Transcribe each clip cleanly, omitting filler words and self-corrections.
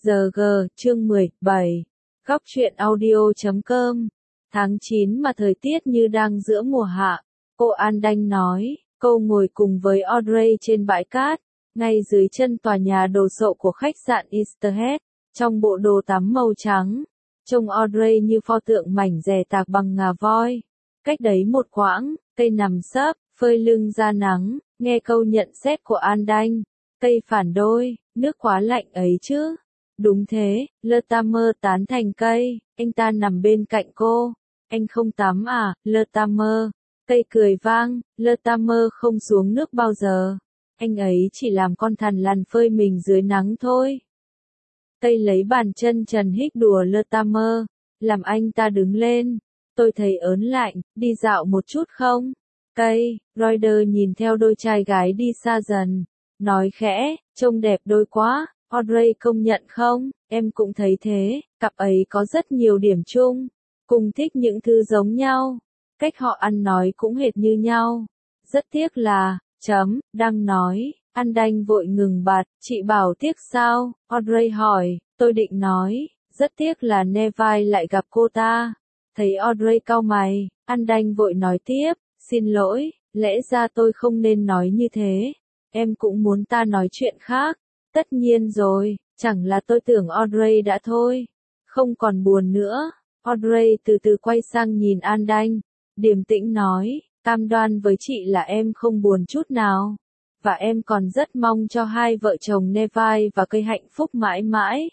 GG, chương 17. Góc truyện audio.com. Tháng 9 mà thời tiết như đang giữa mùa hạ. Cô An Đanh nói, cô ngồi cùng với Audrey trên bãi cát, ngay dưới chân tòa nhà đồ sộ của khách sạn Easterhead, trong bộ đồ tắm màu trắng. Trông Audrey như pho tượng mảnh dè tạc bằng ngà voi. Cách đấy một quãng, cây nằm sấp, phơi lưng ra nắng, nghe câu nhận xét của An Đanh. Cây phản đôi, nước quá lạnh ấy chứ. Đúng thế, Latimer tán thành cây, anh ta nằm bên cạnh cô. Anh không tắm à, Latimer? Cây cười vang, Latimer không xuống nước bao giờ. Anh ấy chỉ làm con thằn lằn phơi mình dưới nắng thôi. Cây lấy bàn chân trần hích đùa Latimer, làm anh ta đứng lên. Tôi thấy ớn lạnh, đi dạo một chút không? Cây, Ryder nhìn theo đôi trai gái đi xa dần. Nói khẽ, trông đẹp đôi quá. Audrey công nhận không? Em cũng thấy thế, cặp ấy có rất nhiều điểm chung, cùng thích những thứ giống nhau, cách họ ăn nói cũng hệt như nhau. Rất tiếc là, đang nói, An Đanh vội ngừng bặt, chị bảo tiếc sao? Audrey hỏi, tôi định nói, rất tiếc là Neville lại gặp cô ta. Thấy Audrey cau mày, An Đanh vội nói tiếp, xin lỗi, lẽ ra tôi không nên nói như thế, em cũng muốn ta nói chuyện khác. Tất nhiên rồi, chẳng là tôi tưởng Audrey đã thôi, không còn buồn nữa. Audrey từ từ quay sang nhìn An Đanh, điềm tĩnh nói, cam đoan với chị là em không buồn chút nào, và em còn rất mong cho hai vợ chồng Neville và cây hạnh phúc mãi mãi.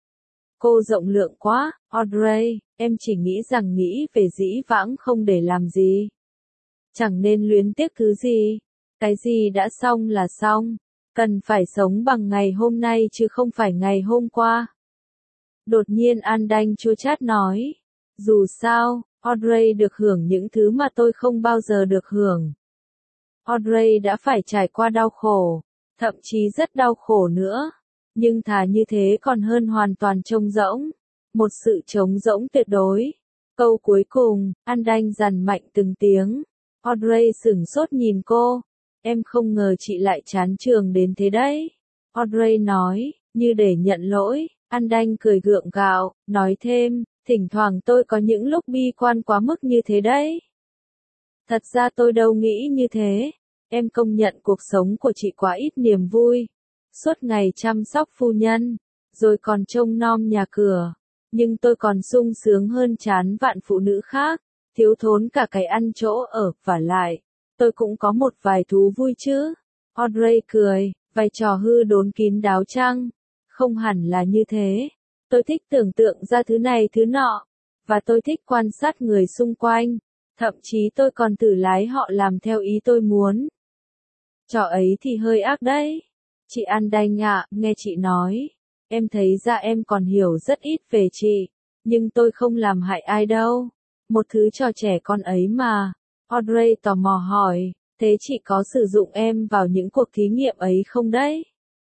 Cô rộng lượng quá, Audrey, em chỉ nghĩ rằng nghĩ về dĩ vãng không để làm gì. Chẳng nên luyến tiếc thứ gì, cái gì đã xong là xong. Cần phải sống bằng ngày hôm nay chứ không phải ngày hôm qua. Đột nhiên An Đanh chua chát nói. Dù sao, Audrey được hưởng những thứ mà tôi không bao giờ được hưởng. Audrey đã phải trải qua đau khổ, thậm chí rất đau khổ nữa. Nhưng thà như thế còn hơn hoàn toàn trống rỗng. Một sự trống rỗng tuyệt đối. Câu cuối cùng, An Đanh dằn mạnh từng tiếng. Audrey sửng sốt nhìn cô. Em không ngờ chị lại chán trường đến thế đấy. Audrey nói, như để nhận lỗi. An Đanh cười gượng gạo, nói thêm, thỉnh thoảng tôi có những lúc bi quan quá mức như thế đấy. Thật ra tôi đâu nghĩ như thế. Em công nhận cuộc sống của chị quá ít niềm vui. Suốt ngày chăm sóc phu nhân, rồi còn trông nom nhà cửa. Nhưng tôi còn sung sướng hơn chán vạn phụ nữ khác, thiếu thốn cả cái ăn chỗ ở, và lại. Tôi cũng có một vài thú vui chứ. Audrey cười, vai trò hư đốn kín đáo chăng? Không hẳn là như thế. Tôi thích tưởng tượng ra thứ này thứ nọ. Và tôi thích quan sát người xung quanh. Thậm chí tôi còn thử lái họ làm theo ý tôi muốn. Trò ấy thì hơi ác đấy. Chị An Đanh ạ, nghe chị nói. Em thấy ra em còn hiểu rất ít về chị. Nhưng tôi không làm hại ai đâu. Một thứ trò trẻ con ấy mà. Audrey tò mò hỏi, thế chị có sử dụng em vào những cuộc thí nghiệm ấy không đấy?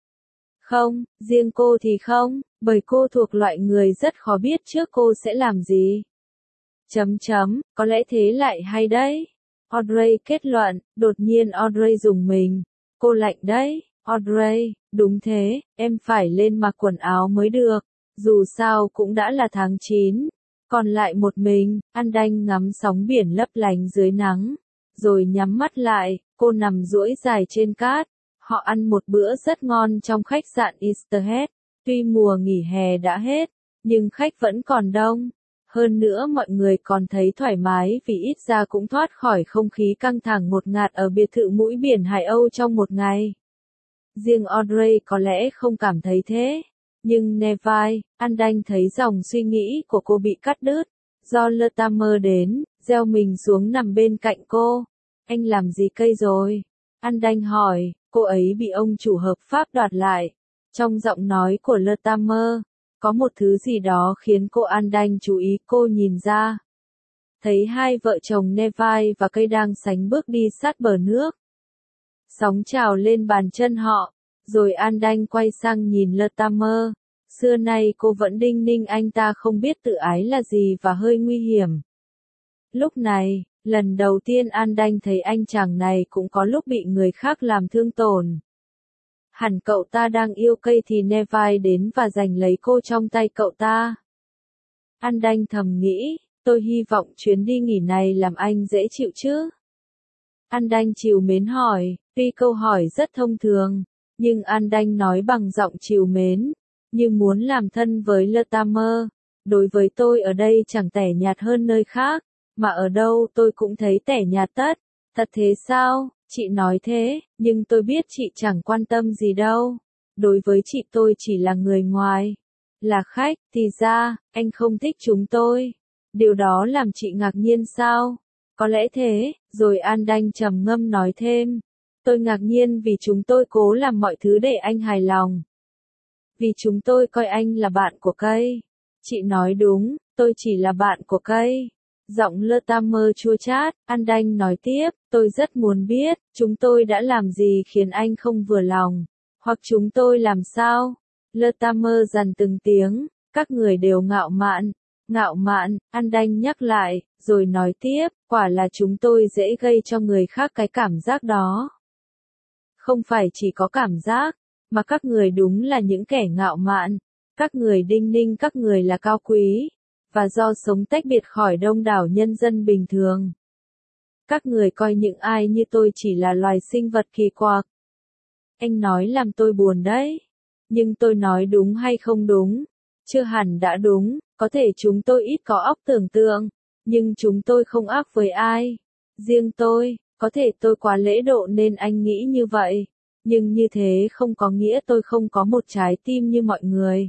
Không, riêng cô thì không, bởi cô thuộc loại người rất khó biết trước cô sẽ làm gì. Có lẽ thế lại hay đấy. Audrey kết luận, đột nhiên Audrey rùng mình. Cô lạnh đấy, Audrey, đúng thế, em phải lên mặc quần áo mới được. Dù sao cũng đã là tháng 9. Còn lại một mình, An Đanh ngắm sóng biển lấp lánh dưới nắng. Rồi nhắm mắt lại, cô nằm duỗi dài trên cát. Họ ăn một bữa rất ngon trong khách sạn Easterhead. Tuy mùa nghỉ hè đã hết, nhưng khách vẫn còn đông. Hơn nữa mọi người còn thấy thoải mái vì ít ra cũng thoát khỏi không khí căng thẳng ngột ngạt ở biệt thự mũi biển Hải Âu trong một ngày. Riêng Audrey có lẽ không cảm thấy thế. Nhưng Neville, An Đanh thấy dòng suy nghĩ của cô bị cắt đứt. Do Latimer đến, gieo mình xuống nằm bên cạnh cô. Anh làm gì cây rồi? An Đanh hỏi, cô ấy bị ông chủ hợp pháp đoạt lại. Trong giọng nói của Latimer, có một thứ gì đó khiến cô An Đanh chú ý. Cô nhìn ra. Thấy hai vợ chồng Neville và cây đang sánh bước đi sát bờ nước. Sóng trào lên bàn chân họ. Rồi An Đanh quay sang nhìn Latimer. Xưa nay cô vẫn đinh ninh anh ta không biết tự ái là gì và hơi nguy hiểm. Lúc này, lần đầu tiên An Đanh thấy anh chàng này cũng có lúc bị người khác làm thương tổn. Hẳn cậu ta đang yêu cây thì Neville đến và giành lấy cô trong tay cậu ta. An Đanh thầm nghĩ, tôi hy vọng chuyến đi nghỉ này làm anh dễ chịu chứ. An Đanh trìu mến hỏi, tuy câu hỏi rất thông thường, nhưng An Đanh nói bằng giọng trìu mến, như muốn làm thân với Latimer. Đối với tôi ở đây chẳng tẻ nhạt hơn nơi khác, mà ở đâu tôi cũng thấy tẻ nhạt tất. Thật thế sao? Chị nói thế, nhưng tôi biết chị chẳng quan tâm gì đâu. Đối với chị tôi chỉ là người ngoài, là khách, thì ra, anh không thích chúng tôi. Điều đó làm chị ngạc nhiên sao? Có lẽ thế, rồi An Đanh trầm ngâm nói thêm. Tôi ngạc nhiên vì chúng tôi cố làm mọi thứ để anh hài lòng. Vì chúng tôi coi anh là bạn của cây. Chị nói đúng, tôi chỉ là bạn của cây. Giọng Latimer chua chát, An Đanh nói tiếp, tôi rất muốn biết, chúng tôi đã làm gì khiến anh không vừa lòng, hoặc chúng tôi làm sao? Latimer dằn từng tiếng, các người đều ngạo mạn, An Đanh nhắc lại, rồi nói tiếp, quả là chúng tôi dễ gây cho người khác cái cảm giác đó. Không phải chỉ có cảm giác, mà các người đúng là những kẻ ngạo mạn, các người đinh ninh các người là cao quý, và do sống tách biệt khỏi đông đảo nhân dân bình thường. Các người coi những ai như tôi chỉ là loài sinh vật kỳ quặc. Anh nói làm tôi buồn đấy. Nhưng tôi nói đúng hay không đúng? Chưa hẳn đã đúng, có thể chúng tôi ít có óc tưởng tượng, nhưng chúng tôi không ác với ai. Riêng tôi, có thể tôi quá lễ độ nên anh nghĩ như vậy, nhưng như thế không có nghĩa tôi không có một trái tim như mọi người.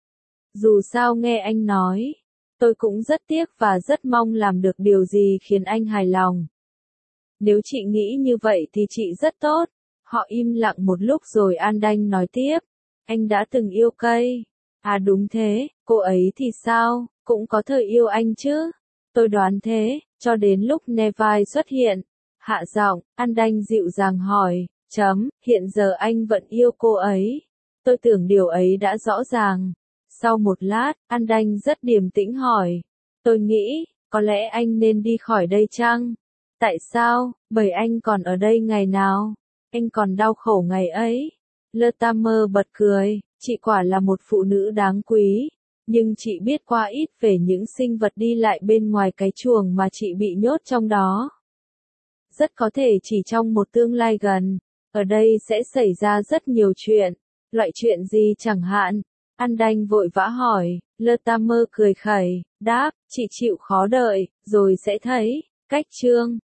Dù sao nghe anh nói, tôi cũng rất tiếc và rất mong làm được điều gì khiến anh hài lòng. Nếu chị nghĩ như vậy thì chị rất tốt. Họ im lặng một lúc rồi An Đanh nói tiếp. Anh đã từng yêu cây. À đúng thế, cô ấy thì sao, cũng có thời yêu anh chứ. Tôi đoán thế, cho đến lúc Neville xuất hiện. Hạ giọng, An Đanh dịu dàng hỏi, hiện giờ anh vẫn yêu cô ấy. Tôi tưởng điều ấy đã rõ ràng. Sau một lát, An Đanh rất điềm tĩnh hỏi. Tôi nghĩ, có lẽ anh nên đi khỏi đây chăng? Tại sao? Bởi anh còn ở đây ngày nào? Anh còn đau khổ ngày ấy. Latimer bật cười, chị quả là một phụ nữ đáng quý. Nhưng chị biết quá ít về những sinh vật đi lại bên ngoài cái chuồng mà chị bị nhốt trong đó. Rất có thể chỉ trong một tương lai gần, ở đây sẽ xảy ra rất nhiều chuyện. Loại chuyện gì chẳng hạn? An Đanh vội vã hỏi, Latimer cười khẩy, đáp, chị chịu khó đợi, rồi sẽ thấy. Cách chương